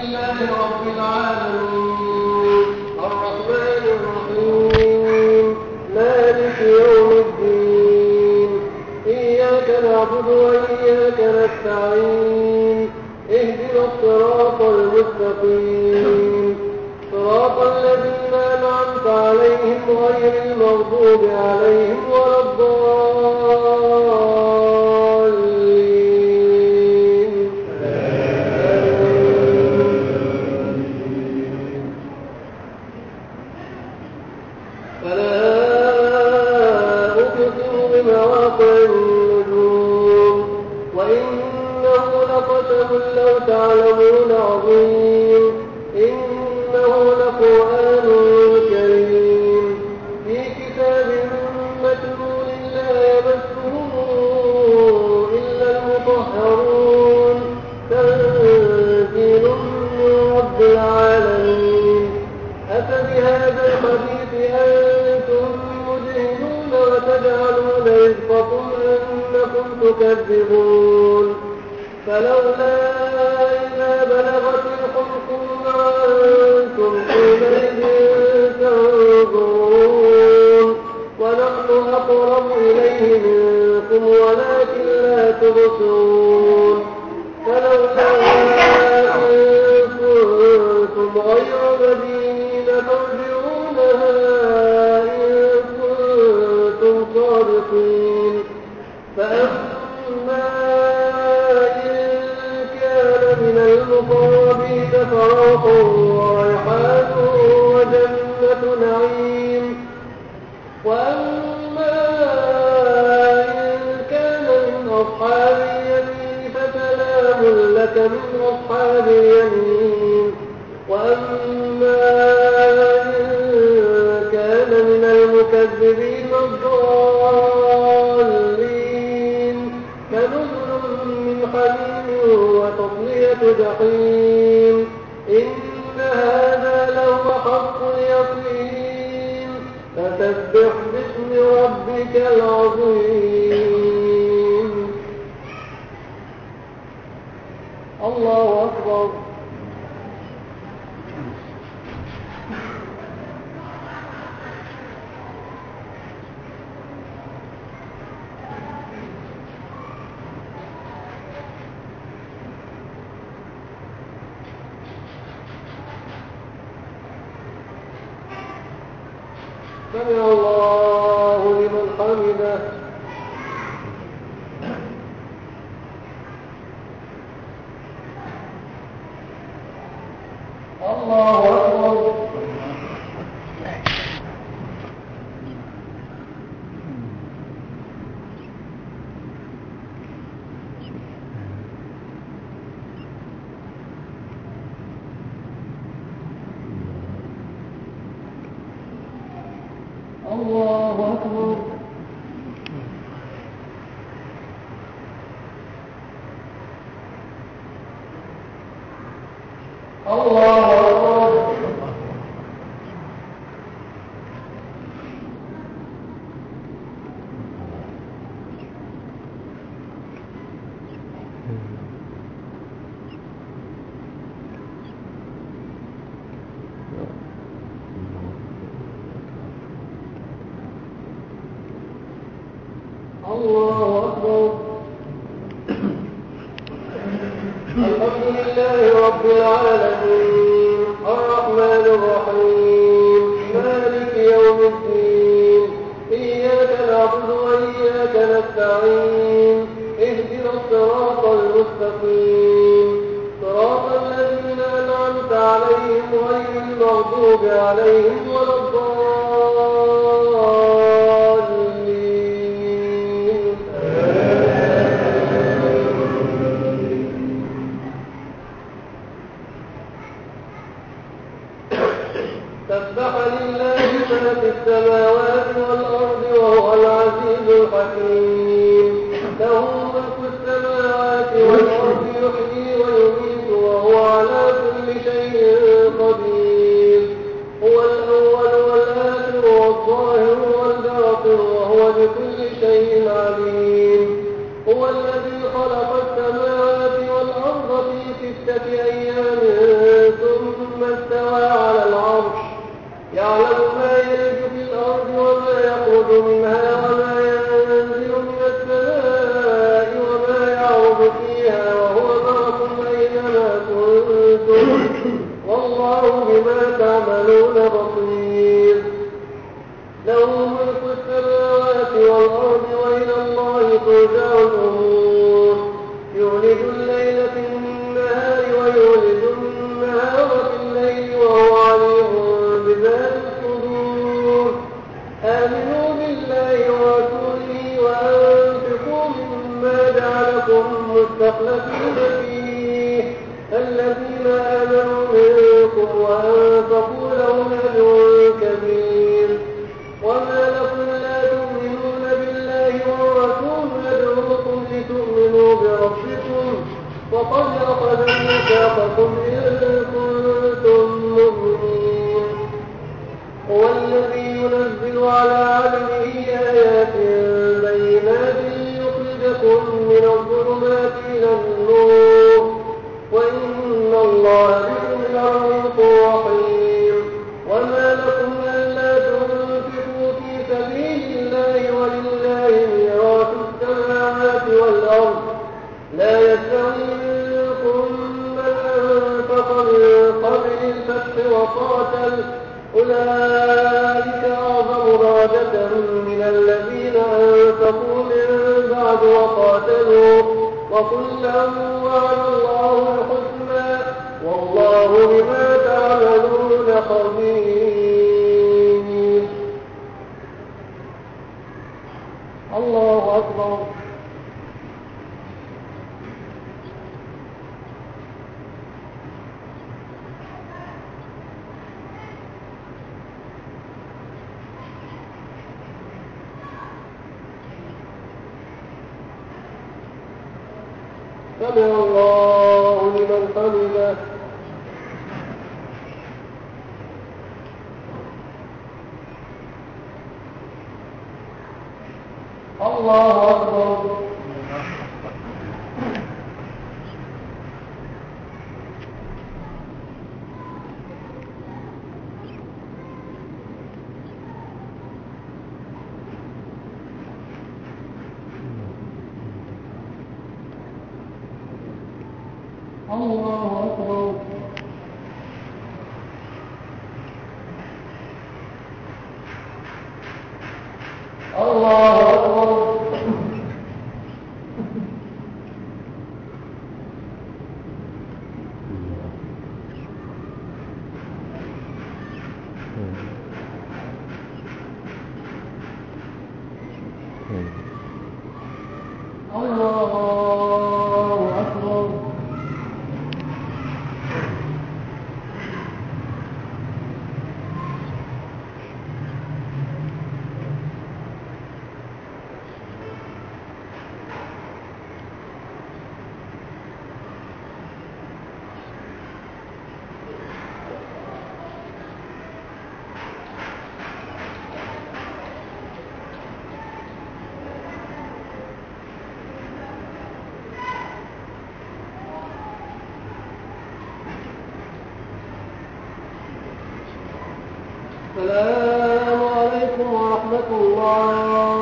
لله رب العالمين الرحمن الرحيم مالك يوم الدين إياك نعبد وإياك نستعين اهدنا الصراط المستقيم صراط الذين أنعمت عليهم غير المغضوب عليهم ولا الضالين فلا أقسم بمواقع النجوم وإنه لقسم لو تعلمون عظيم إنه لقرآن كريم في كتاب مكنون لا يمسه إلا المطهرون تنزيل من رب العالمين أفبهذا الحديث أنتم مدهنون وتجعلون رزقكم أنكم تكذبون فلولا إذا بلغت الحلقوم وأنتم حينئذ تنظرون ونحن أقرب إليه منكم ولكن لا تبصرون فلولا إن كنتم غير مدينين ترجعونها إن كنتم صادقين فأما من المقربين فروح وريحان وجنة نعيم وأما إن كان من أصحاب اليمين فسلام لك من أصحاب اليمين وأما إن كان من المكذبين الضالين فنزل من حميم وتصلية جحيم إن هذا لهو حق اليقين فسبح باسم ربك العظيم الله أكبر سمع الله لمن حمده الله أكبر الله أكبر الله أكبر الله أكبر الحمد لله رب العالمين الرحمن الرحيم مالك يوم الدين إياك نعبد وإياك نستعين اهدنا الصراط المستقيم صراط الذين أنعمت عليهم غير المغضوب عليهم ولا الضالين سبح لله ما في السماوات والأرض وهو العزيز الحكيم له ملك السماوات والأرض يحيي ويميت وهو على كل شيء قدير هو الأول والآخر والظاهر والباطن وهو بكل شيء عليم هو الذي خلق السماوات والأرض في 6 أيام بما تعملون بصير له ملك السماوات والأرض وإلى الله ترجع الأمور يولد الليل في النهار ويولد النهار في الليل وهو عليم بذات الصدور آمنوا بالله ورسوله وأنفقوا مما جعلكم مستخلفين فيه الذين آمنوا منكم وأنفقوا لهم أجر كبير وما لكم لا تؤمنون بالله والرسول يدعوكم لتؤمنوا بربكم وقد أخذ ميثاقكم إن كنتم مؤمنين هو الذي ينزل على عبده آيات بينات ليخرجكم من الظلمات إلى النور وإن الله بكم لرؤوف رحيم وما لكم ألا تنفقوا في سبيل الله ولله ميراث السماوات والأرض لا يستوي منكم من أنفق من قبل الفتح وقاتل أولئك أعظم درجة من الذين أنفقوا من بعد وقاتلوا وكلا وعد الله الحسنى والله بما تعملون خبير الله أكبر سمع الله لمن حمده الله أكبر الله أكبر الله أكبر الله أكبر السلام عليكم ورحمة الله